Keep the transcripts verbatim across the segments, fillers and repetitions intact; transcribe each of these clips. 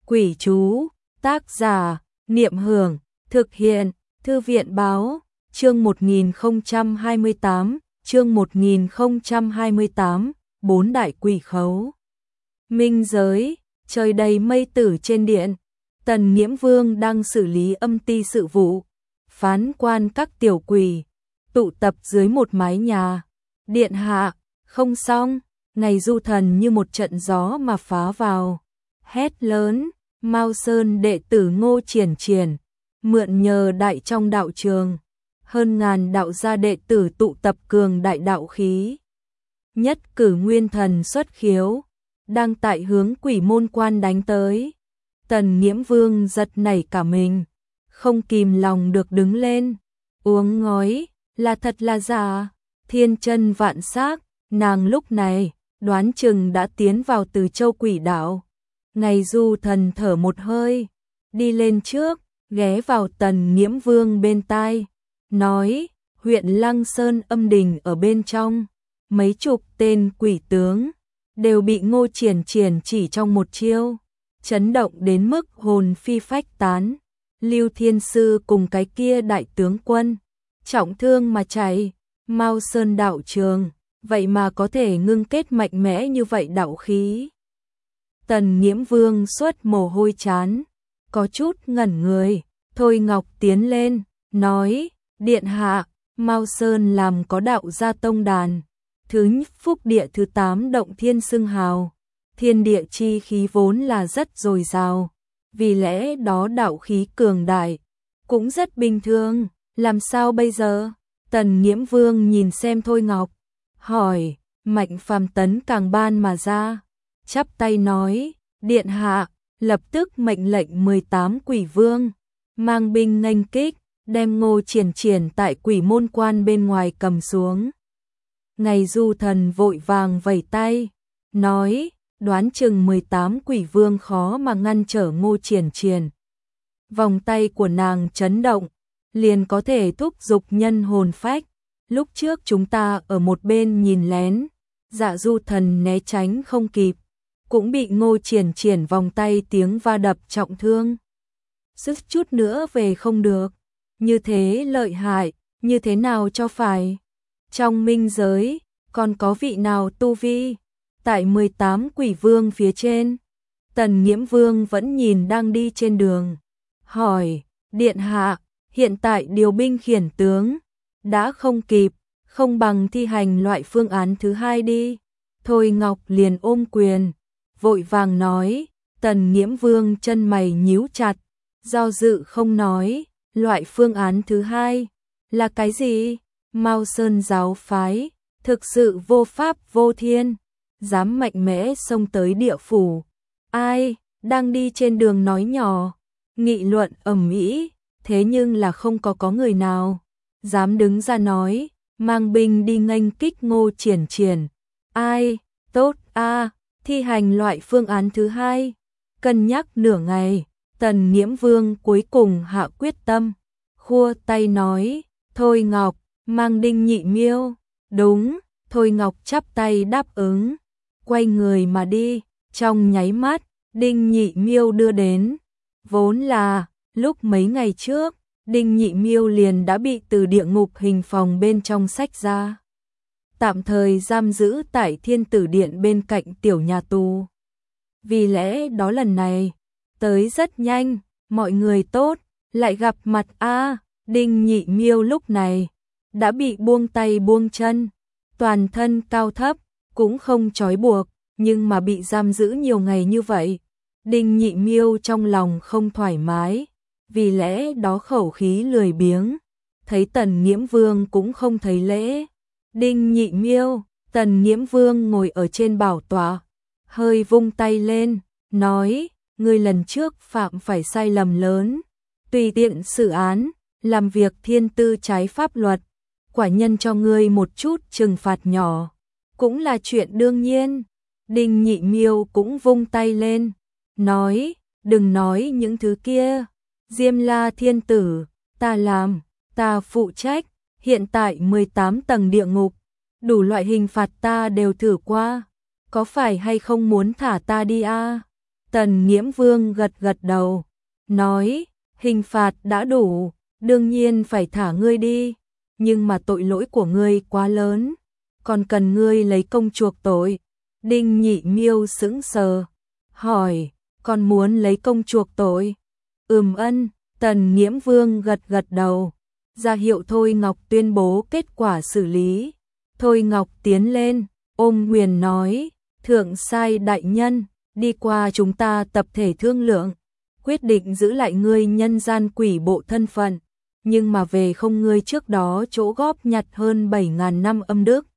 Quỷ chú, tác giả, Niệm Hưởng, thực hiện, Thư viện báo, chương một nghìn không trăm hai mươi tám, chương một nghìn không trăm hai mươi tám, bốn đại quỷ khấu. Minh giới, trời đầy mây tử trên điện, Tần Nghiễm Vương đang xử lý âm ty sự vụ, phán quan các tiểu quỷ, tụ tập dưới một mái nhà. Điện hạ, không xong, ngày du thần như một trận gió mà phá vào. Hét lớn, Mao Sơn đệ tử Ngô Triển Triển, mượn nhờ đại trong đạo trường, hơn ngàn đạo gia đệ tử tụ tập cường đại đạo khí. Nhất cử nguyên thần xuất khiếu, đang tại hướng quỷ môn quan đánh tới. Tần Nghiễm Vương giật nảy cả mình, không kìm lòng được đứng lên, uống ngói, là thật là giả, thiên chân vạn xác, nàng lúc này, đoán chừng đã tiến vào Từ Châu quỷ đạo. Ngày du thần thở một hơi, đi lên trước, ghé vào Tần Nghiễm Vương bên tai, nói, huyện Lăng Sơn âm đình ở bên trong, mấy chục tên quỷ tướng, đều bị Ngô Triển Triển chỉ trong một chiêu, chấn động đến mức hồn phi phách tán. Lưu Thiên Sư cùng cái kia đại tướng quân, trọng thương mà chạy. Mao Sơn đạo trường, vậy mà có thể ngưng kết mạnh mẽ như vậy đạo khí. Tần Nghiễm Vương xuất mồ hôi chán, có chút ngẩn người. Thôi Ngọc tiến lên, nói, điện hạ, Mao Sơn làm có đạo gia tông đàn, thứ phúc địa thứ tám động thiên xưng hào, thiên địa chi khí vốn là rất dồi dào, vì lẽ đó đạo khí cường đại, cũng rất bình thường, làm sao bây giờ? Tần Nghiễm Vương nhìn xem Thôi Ngọc, hỏi, Mạnh Phàm Tấn càng ban mà ra, chắp tay nói, điện hạ, lập tức mệnh lệnh mười tám quỷ vương, mang binh nghênh kích, đem Ngô Triển Triển tại quỷ môn quan bên ngoài cầm xuống. Ngày du thần vội vàng vẩy tay, nói, đoán chừng mười tám quỷ vương khó mà ngăn trở Ngô Triển Triển. Vòng tay của nàng chấn động, liền có thể thúc giục nhân hồn phách. Lúc trước chúng ta ở một bên nhìn lén, Dạ du thần né tránh không kịp, cũng bị Ngô Triển Triển vòng tay tiếng va đập trọng thương. Sức chút nữa về không được, như thế lợi hại, như thế nào cho phải. Trong minh giới, còn có vị nào tu vi tại mười tám quỷ vương phía trên? Tần Nghiễm Vương vẫn nhìn đang đi trên đường, hỏi, điện hạ, hiện tại điều binh khiển tướng, đã không kịp, không bằng thi hành loại phương án thứ hai đi. Thôi Ngọc liền ôm quyền, vội vàng nói. Tần Nghiễm Vương chân mày nhíu chặt, do dự không nói, loại phương án thứ hai là cái gì? Mao Sơn giáo phái, thực sự vô pháp vô thiên, dám mạnh mẽ xông tới địa phủ. Ai, đang đi trên đường nói nhỏ, nghị luận ầm ĩ, thế nhưng là không có có người nào dám đứng ra nói, mang binh đi nghênh kích Ngô Triển Triển. Ai, tốt a, à, thi hành loại phương án thứ hai. Cân nhắc nửa ngày, Tần Nghiễm Vương cuối cùng hạ quyết tâm, khua tay nói, Thôi Ngọc, mang Đinh Nhị Miêu. Đúng, Thôi Ngọc chắp tay đáp ứng, quay người mà đi. Trong nháy mắt, Đinh Nhị Miêu đưa đến. Vốn là, lúc mấy ngày trước, Đinh Nhị Miêu liền đã bị từ địa ngục hình phòng bên trong xách ra, tạm thời giam giữ tại Thiên Tử Điện bên cạnh tiểu nhà tù. Vì lẽ đó lần này, tới rất nhanh, mọi người tốt, lại gặp mặt a. Đinh Nhị Miêu lúc này, đã bị buông tay buông chân, toàn thân cao thấp, cũng không trói buộc, nhưng mà bị giam giữ nhiều ngày như vậy. Đinh Nhị Miêu trong lòng không thoải mái, vì lẽ đó khẩu khí lười biếng, thấy Tần Nghiễm Vương cũng không thấy lễ. Đinh Nhị Miêu, Tần Nghiễm Vương ngồi ở trên bảo tọa, hơi vung tay lên, nói, ngươi lần trước phạm phải sai lầm lớn, tùy tiện xử án, làm việc thiên tư trái pháp luật, quả nhân cho ngươi một chút trừng phạt nhỏ, cũng là chuyện đương nhiên. Đinh Nhị Miêu cũng vung tay lên, nói, đừng nói những thứ kia, Diêm La Thiên Tử, ta làm, ta phụ trách, hiện tại mười tám tầng địa ngục, đủ loại hình phạt ta đều thử qua, có phải hay không muốn thả ta đi a? À? Tần Nghiễm Vương gật gật đầu, nói, hình phạt đã đủ, đương nhiên phải thả ngươi đi, nhưng mà tội lỗi của ngươi quá lớn, còn cần ngươi lấy công chuộc tội. Đinh Nhị Miêu sững sờ, hỏi, còn muốn lấy công chuộc tội? Ừm ân, Tần Nghiễm Vương gật gật đầu, ra hiệu Thôi Ngọc tuyên bố kết quả xử lý. Thôi Ngọc tiến lên, ôm quyền nói, thượng sai đại nhân, đi qua chúng ta tập thể thương lượng, quyết định giữ lại ngươi nhân gian quỷ bộ thân phận, nhưng mà về không ngươi trước đó chỗ góp nhặt hơn bảy ngàn năm âm đức.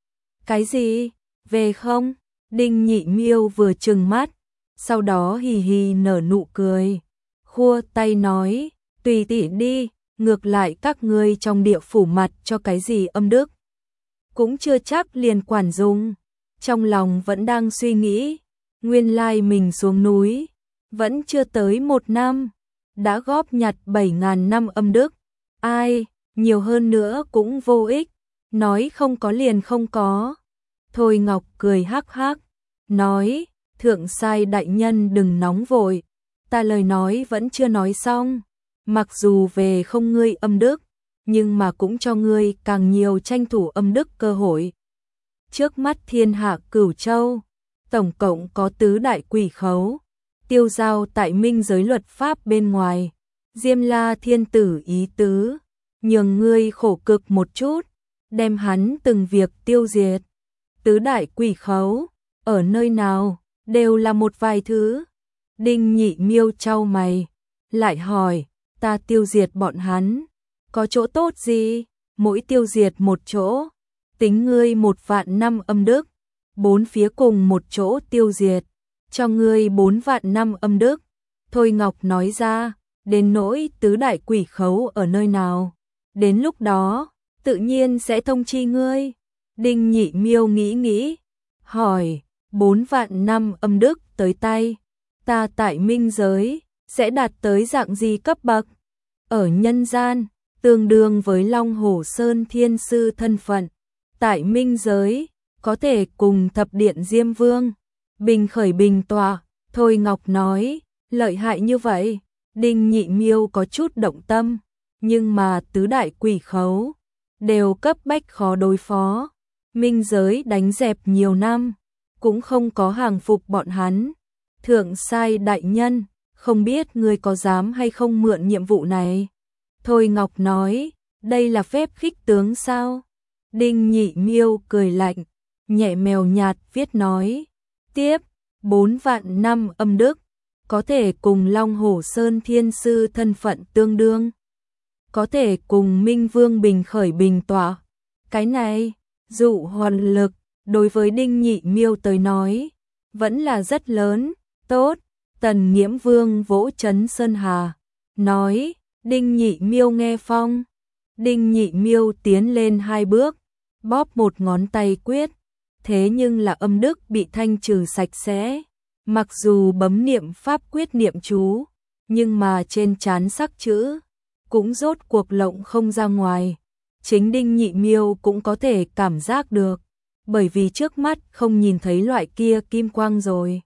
Cái gì? Về không? Đinh Nhị Miêu vừa trừng mắt, sau đó hì hì nở nụ cười, khua tay nói, tùy tỷ đi, ngược lại các ngươi trong địa phủ mặt cho cái gì âm đức, cũng chưa chắc liền quản dùng. Trong lòng vẫn đang suy nghĩ, nguyên lai mình xuống núi, vẫn chưa tới một năm, đã góp nhặt bảy ngàn năm âm đức, ai, nhiều hơn nữa cũng vô ích, nói không có liền không có. Thôi Ngọc cười hắc hắc, nói, thượng sai đại nhân đừng nóng vội, ta lời nói vẫn chưa nói xong, mặc dù về không ngươi âm đức, nhưng mà cũng cho ngươi càng nhiều tranh thủ âm đức cơ hội. Trước mắt thiên hạ cửu châu, tổng cộng có tứ đại quỷ khấu, tiêu giao tại minh giới luật pháp bên ngoài, Diêm La thiên tử ý tứ, nhường ngươi khổ cực một chút, đem hắn từng việc tiêu diệt. Tứ đại quỷ khấu, ở nơi nào, đều là một vài thứ. Đinh Nhị Miêu chau mày, lại hỏi, ta tiêu diệt bọn hắn, có chỗ tốt gì? Mỗi tiêu diệt một chỗ, tính ngươi một vạn năm âm đức, bốn phía cùng một chỗ tiêu diệt, cho ngươi bốn vạn năm âm đức. Thôi Ngọc nói ra, đến nỗi tứ đại quỷ khấu ở nơi nào, đến lúc đó, tự nhiên sẽ thông chi ngươi. Đinh Nhị Miêu nghĩ nghĩ, hỏi, bốn vạn năm âm đức tới tay, ta tại minh giới, sẽ đạt tới dạng gì cấp bậc? Ở nhân gian, tương đương với Long Hổ Sơn Thiên Sư thân phận, tại minh giới, có thể cùng thập điện Diêm Vương, bình khởi bình tọa. Thôi Ngọc nói, lợi hại như vậy, Đinh Nhị Miêu có chút động tâm, nhưng mà tứ đại quỷ khấu, đều cấp bách khó đối phó, minh giới đánh dẹp nhiều năm, cũng không có hàng phục bọn hắn. Thượng sai đại nhân, không biết ngươi có dám hay không mượn nhiệm vụ này? Thôi Ngọc nói, đây là phép khích tướng sao? Đinh Nhị Miêu cười lạnh, nhẹ mèo nhạt viết nói, tiếp, bốn vạn năm âm đức, có thể cùng Long Hổ Sơn Thiên Sư thân phận tương đương, có thể cùng Minh Vương bình khởi bình tọa. Cái này, dụ hoàn lực, đối với Đinh Nhị Miêu tới nói, vẫn là rất lớn. Tốt, Tần Nghiễm Vương vỗ chấn sơn hà, nói, Đinh Nhị Miêu nghe phong. Đinh Nhị Miêu tiến lên hai bước, bóp một ngón tay quyết, thế nhưng là âm đức bị thanh trừ sạch sẽ. Mặc dù bấm niệm pháp quyết niệm chú, nhưng mà trên trán sắc chữ cũng rốt cuộc lộng không ra ngoài. Chính Đinh Nhị Miêu cũng có thể cảm giác được, bởi vì trước mắt không nhìn thấy loại kia kim quang rồi.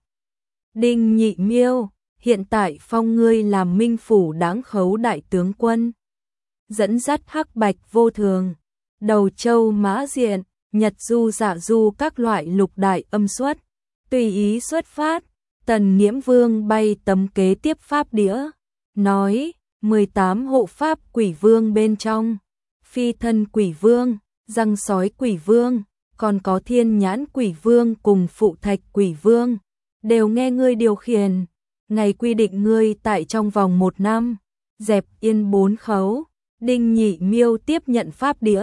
Đinh Nhị Miêu, hiện tại phong ngươi làm minh phủ đáng khấu đại tướng quân, dẫn dắt hắc bạch vô thường, đầu châu mã diện, nhật du dạ du các loại lục đại âm xuất, tùy ý xuất phát. Tần Nghiễm Vương bay tấm kế tiếp pháp đĩa, nói, mười tám hộ pháp quỷ vương bên trong, phi thân quỷ vương, răng sói quỷ vương, còn có thiên nhãn quỷ vương cùng phụ thạch quỷ vương, đều nghe ngươi điều khiển. Ngày quy định ngươi tại trong vòng một năm, dẹp yên bốn khấu. Đinh Nhị Miêu tiếp nhận pháp đĩa,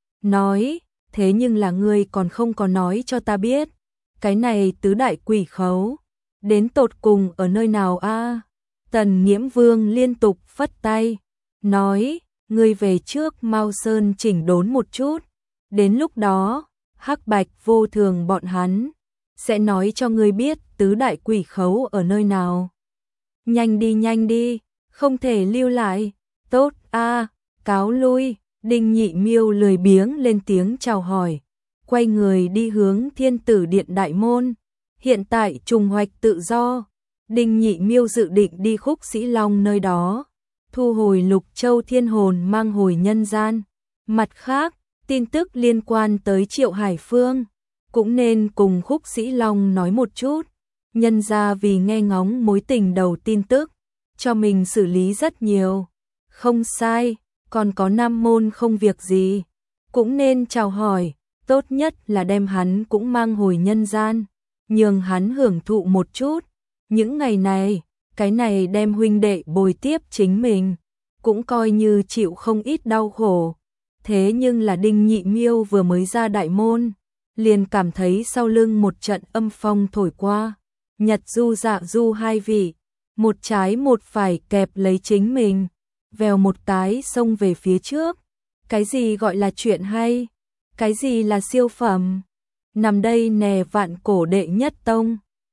nói, thế nhưng là ngươi còn không có nói cho ta biết, cái này tứ đại quỷ khấu, đến tột cùng ở nơi nào a? À? Tần Nghiễm Vương liên tục phất tay, nói, ngươi về trước Mao Sơn chỉnh đốn một chút, đến lúc đó, hắc bạch vô thường bọn hắn sẽ nói cho ngươi biết tứ đại quỷ khấu ở nơi nào. Nhanh đi nhanh đi, không thể lưu lại. Tốt a, à, cáo lui. Đinh Nhị Miêu lười biếng lên tiếng chào hỏi, quay người đi hướng Thiên Tử Điện đại môn. Hiện tại trùng hoạch tự do, Đinh Nhị Miêu dự định đi Khúc Sĩ Long nơi đó, thu hồi Lục Châu Thiên Hồn mang hồi nhân gian. Mặt khác, tin tức liên quan tới Triệu Hải Phương cũng nên cùng Khúc Sĩ Long nói một chút. Nhân ra vì nghe ngóng mối tình đầu tin tức, cho mình xử lý rất nhiều. Không sai, còn có Nam Môn không việc gì, cũng nên chào hỏi, tốt nhất là đem hắn cũng mang hồi nhân gian, nhường hắn hưởng thụ một chút. Những ngày này, cái này đem huynh đệ bồi tiếp chính mình, cũng coi như chịu không ít đau khổ. Thế nhưng là Đinh Nhị Miêu vừa mới ra đại môn, liền cảm thấy sau lưng một trận âm phong thổi qua. Nhật Du Dạ Du hai vị, một trái một phải kẹp lấy chính mình, vèo một cái xông về phía trước. Cái gì gọi là chuyện hay? Cái gì là siêu phẩm? Nằm đây nè Vạn Cổ đệ nhất tông.